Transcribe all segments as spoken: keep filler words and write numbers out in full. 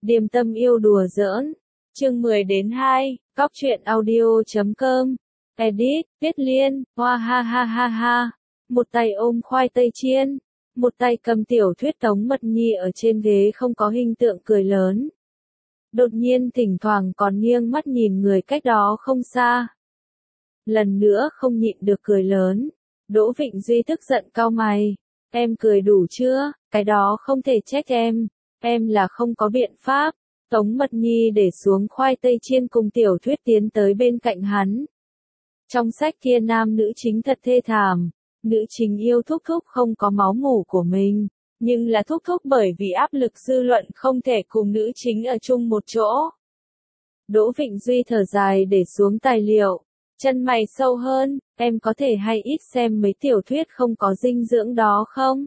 Điềm tâm yêu đùa giỡn. Chương mười đến hai, Cóc truyện audio chấm com. Edit, Tiết Liên, hoa ha ha ha ha. Một tay ôm khoai tây chiên, một tay cầm tiểu thuyết Tống Mật Nhi ở trên ghế không có hình tượng cười lớn. Đột nhiên thỉnh thoảng còn nghiêng mắt nhìn người cách đó không xa. Lần nữa không nhịn được cười lớn. Đỗ Vịnh Duy tức giận cau mày. Em cười đủ chưa, cái đó không thể trách em. Em là không có biện pháp. Tống Mật Nhi để xuống khoai tây chiên cùng tiểu thuyết tiến tới bên cạnh hắn. Trong sách kia nam nữ chính thật thê thảm. Nữ chính yêu thúc thúc không có máu mủ của mình. Nhưng là thúc thúc bởi vì áp lực dư luận không thể cùng nữ chính ở chung một chỗ. Đỗ Vịnh Duy thở dài để xuống tài liệu. Chân mày sâu hơn, em có thể hay ít xem mấy tiểu thuyết không có dinh dưỡng đó không?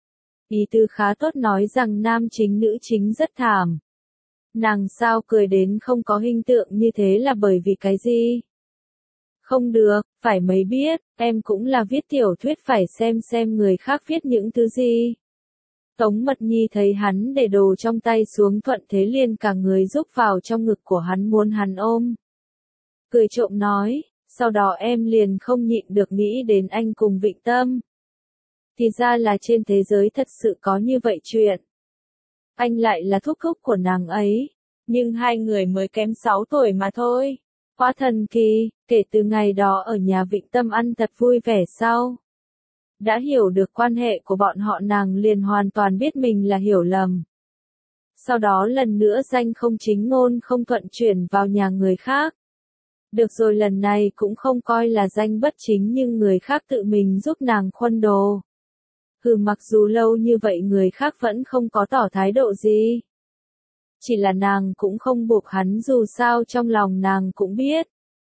Ý tư khá tốt nói rằng nam chính nữ chính rất thảm. Nàng sao cười đến không có hình tượng như thế là bởi vì cái gì? Không được, phải mấy biết, em cũng là viết tiểu thuyết phải xem xem người khác viết những thứ gì. Tống Mật Nhi thấy hắn để đồ trong tay xuống thuận thế liền cả người rúc vào trong ngực của hắn muốn hắn ôm. Cười trộm nói, sau đó em liền không nhịn được nghĩ đến anh cùng Vịnh Tâm. Thì ra là trên thế giới thật sự có như vậy chuyện. Anh lại là thúc thúc của nàng ấy, nhưng hai người mới kém sáu tuổi mà thôi. Quá thần kỳ, kể từ ngày đó ở nhà Vịnh Tâm ăn thật vui vẻ sau. Đã hiểu được quan hệ của bọn họ nàng liền hoàn toàn biết mình là hiểu lầm. Sau đó lần nữa danh không chính ngôn không thuận chuyển vào nhà người khác. Được rồi lần này cũng không coi là danh bất chính nhưng người khác tự mình giúp nàng khuân đồ. Hừ mặc dù lâu như vậy người khác vẫn không có tỏ thái độ gì. Chỉ là nàng cũng không buộc hắn dù sao trong lòng nàng cũng biết.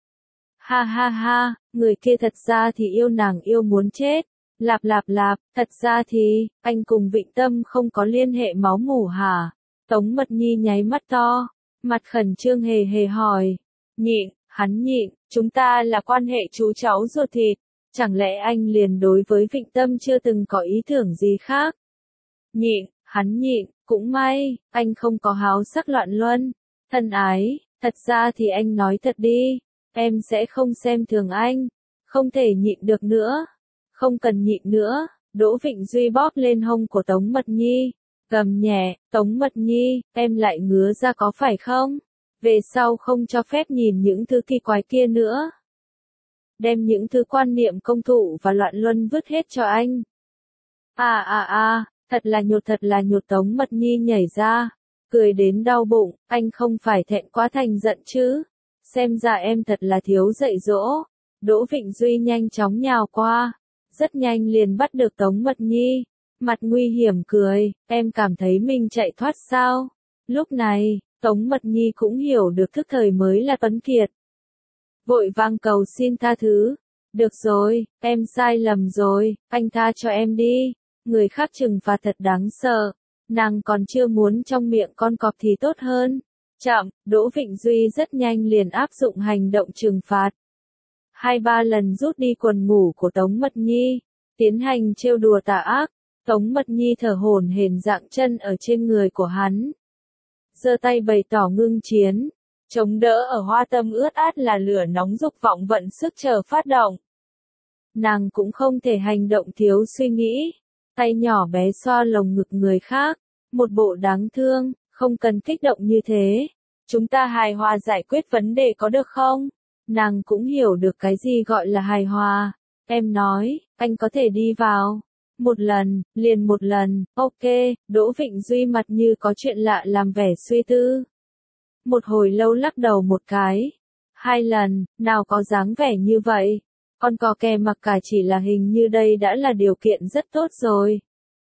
Ha ha ha, người kia thật ra thì yêu nàng yêu muốn chết. Lạp lạp lạp, thật ra thì, anh cùng Vịnh Tâm không có liên hệ máu mủ hả? Tống Mật Nhi nháy mắt to, mặt khẩn trương hề hề hỏi. Nhịn, hắn nhịn, chúng ta là quan hệ chú cháu ruột thịt. Chẳng lẽ anh liền đối với Vịnh Tâm chưa từng có ý tưởng gì khác? Nhịn, hắn nhịn, cũng may, anh không có háo sắc loạn luân. Thân ái, thật ra thì anh nói thật đi, em sẽ không xem thường anh. Không thể nhịn được nữa. Không cần nhịn nữa, Đỗ Vịnh Duy bóp lên hông của Tống Mật Nhi. Gầm nhẹ, Tống Mật Nhi, em lại ngứa ra có phải không? Về sau không cho phép nhìn những thứ kỳ quái kia nữa. Đem những thứ quan niệm công thụ và loạn luân vứt hết cho anh. À à à, thật là nhột thật là nhột Tống Mật Nhi nhảy ra. Cười đến đau bụng, anh không phải thẹn quá thành giận chứ. Xem ra em thật là thiếu dạy dỗ. Đỗ Vịnh Duy nhanh chóng nhào qua. Rất nhanh liền bắt được Tống Mật Nhi. Mặt nguy hiểm cười, em cảm thấy mình chạy thoát sao? Lúc này, Tống Mật Nhi cũng hiểu được thức thời mới là tuấn kiệt. Vội vang cầu xin tha thứ. Được rồi, em sai lầm rồi, anh tha cho em đi. Người khác trừng phạt thật đáng sợ. Nàng còn chưa muốn trong miệng con cọp thì tốt hơn. Chậm, Đỗ Vịnh Duy rất nhanh liền áp dụng hành động trừng phạt. Hai ba lần rút đi quần ngủ của Tống Mật Nhi, tiến hành trêu đùa tà ác. Tống Mật Nhi thở hổn hển dạng chân ở trên người của hắn. Giơ tay bày tỏ ngưng chiến, chống đỡ ở hoa tâm ướt át là lửa nóng dục vọng vận sức chờ phát động. Nàng cũng không thể hành động thiếu suy nghĩ, tay nhỏ bé xoa lồng ngực người khác, một bộ đáng thương, không cần kích động như thế. Chúng ta hài hòa giải quyết vấn đề có được không? Nàng cũng hiểu được cái gì gọi là hài hòa. Em nói, anh có thể đi vào. Một lần, liền một lần, ok, Đỗ Vịnh Duy mặt như có chuyện lạ làm vẻ suy tư. Một hồi lâu lắc đầu một cái. Hai lần, nào có dáng vẻ như vậy. Con cò kè mặc cả chỉ là hình như đây đã là điều kiện rất tốt rồi.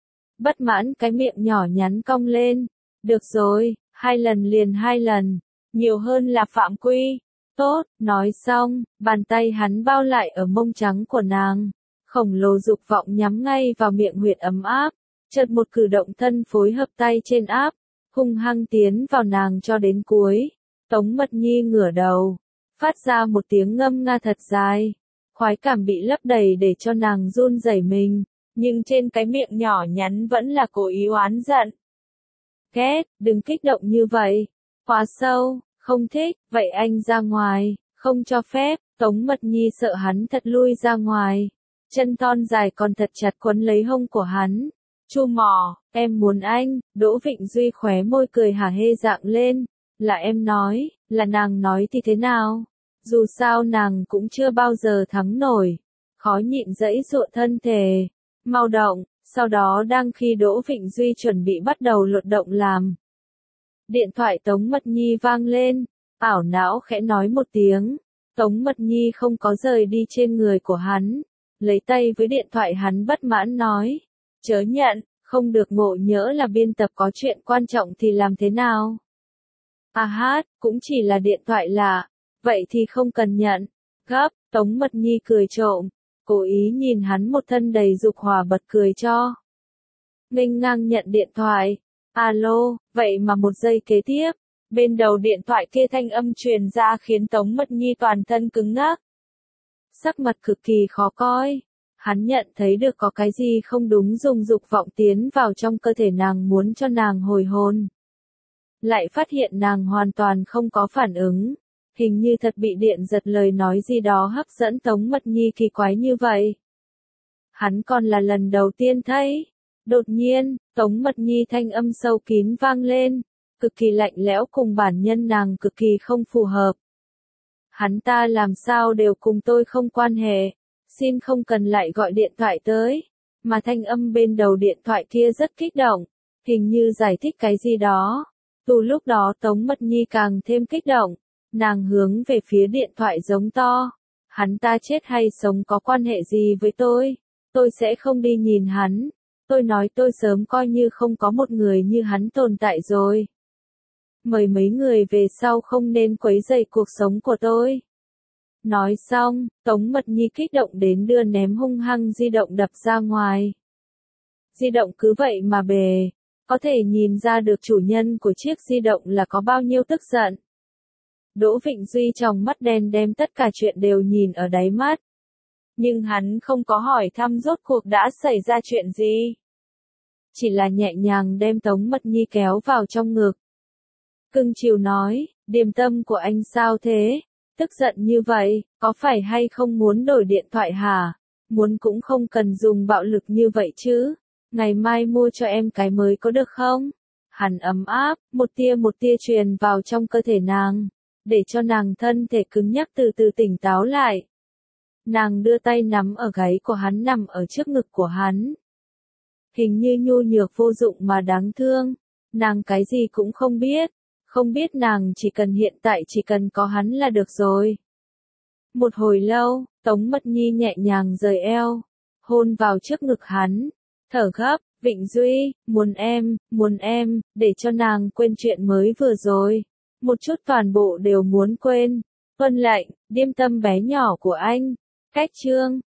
Bất mãn cái miệng nhỏ nhắn cong lên. Được rồi, hai lần liền hai lần. Nhiều hơn là phạm quy. Tốt, nói xong, bàn tay hắn bao lại ở mông trắng của nàng. Khổng lồ dục vọng nhắm ngay vào miệng huyệt ấm áp. Chợt một cử động thân phối hợp tay trên áp. Hung hăng tiến vào nàng cho đến cuối. Tống Mật Nhi ngửa đầu. Phát ra một tiếng ngâm nga thật dài. Khoái cảm bị lấp đầy để cho nàng run rẩy mình. Nhưng trên cái miệng nhỏ nhắn vẫn là cố ý oán giận. Két, đừng kích động như vậy. Quá sâu, không thích, vậy anh ra ngoài, không cho phép. Tống Mật Nhi sợ hắn thật lui ra ngoài. Chân thon dài còn thật chặt quấn lấy hông của hắn. Chu mỏ, em muốn anh. Đỗ Vịnh Duy khóe môi cười hả hê dạng lên. Là em nói, là nàng nói thì thế nào? Dù sao nàng cũng chưa bao giờ thắng nổi. Khó nhịn dẫy dụa thân thể. Mau động, sau đó đang khi Đỗ Vịnh Duy chuẩn bị bắt đầu lột động làm. Điện thoại Tống Mật Nhi vang lên, ảo não khẽ nói một tiếng. Tống Mật Nhi không có rời đi trên người của hắn. Lấy tay với điện thoại hắn bất mãn nói. Chớ nhận, không được ngộ nhỡ là biên tập có chuyện quan trọng thì làm thế nào? À hát, cũng chỉ là điện thoại lạ. Vậy thì không cần nhận. Gấp, Tống Mật Nhi cười trộm. Cố ý nhìn hắn một thân đầy dục hỏa bật cười cho. Nghênh ngang nhận điện thoại. Alo, vậy mà một giây kế tiếp, bên đầu điện thoại kia thanh âm truyền ra khiến Tống Mật Nhi toàn thân cứng ngắc. Sắc mặt cực kỳ khó coi. Hắn nhận thấy được có cái gì không đúng dùng dục vọng tiến vào trong cơ thể nàng muốn cho nàng hồi hồn. Lại phát hiện nàng hoàn toàn không có phản ứng. Hình như thật bị điện giật lời nói gì đó hấp dẫn Tống Mật Nhi kỳ quái như vậy. Hắn còn là lần đầu tiên thấy. Đột nhiên, Tống Mật Nhi thanh âm sâu kín vang lên, cực kỳ lạnh lẽo cùng bản nhân nàng cực kỳ không phù hợp. Hắn ta làm sao đều cùng tôi không quan hệ, xin không cần lại gọi điện thoại tới. Mà thanh âm bên đầu điện thoại kia rất kích động, hình như giải thích cái gì đó. Từ lúc đó Tống Mật Nhi càng thêm kích động, nàng hướng về phía điện thoại giống to. Hắn ta chết hay sống có quan hệ gì với tôi? Tôi sẽ không đi nhìn hắn. Tôi nói tôi sớm coi như không có một người như hắn tồn tại rồi. Mời mấy người về sau không nên quấy rầy cuộc sống của tôi. Nói xong, Tống Mật Nhi kích động đến đưa ném hung hăng di động đập ra ngoài. Di động cứ vậy mà bề, có thể nhìn ra được chủ nhân của chiếc di động là có bao nhiêu tức giận. Đỗ Vịnh Duy trong mắt đen đem tất cả chuyện đều nhìn ở đáy mắt. Nhưng hắn không có hỏi thăm rốt cuộc đã xảy ra chuyện gì. Chỉ là nhẹ nhàng đem Tống Mật Nhi kéo vào trong ngực. Cưng chiều nói, điềm tâm của anh sao thế? Tức giận như vậy, có phải hay không muốn đổi điện thoại hả? Muốn cũng không cần dùng bạo lực như vậy chứ. Ngày mai mua cho em cái mới có được không? Hắn ấm áp, một tia một tia truyền vào trong cơ thể nàng, để cho nàng thân thể cứng nhắc từ từ tỉnh táo lại. Nàng đưa tay nắm ở gáy của hắn nằm ở trước ngực của hắn. Hình như nhu nhược vô dụng mà đáng thương. Nàng cái gì cũng không biết. Không biết nàng chỉ cần hiện tại chỉ cần có hắn là được rồi. Một hồi lâu, Tống Mật Nhi nhẹ nhàng rời eo, hôn vào trước ngực hắn, thở gấp, Vịnh Duy, muốn em, muốn em, để cho nàng quên chuyện mới vừa rồi. Một chút toàn bộ đều muốn quên. Tuân lệnh, điềm tâm bé nhỏ của anh. Cách chương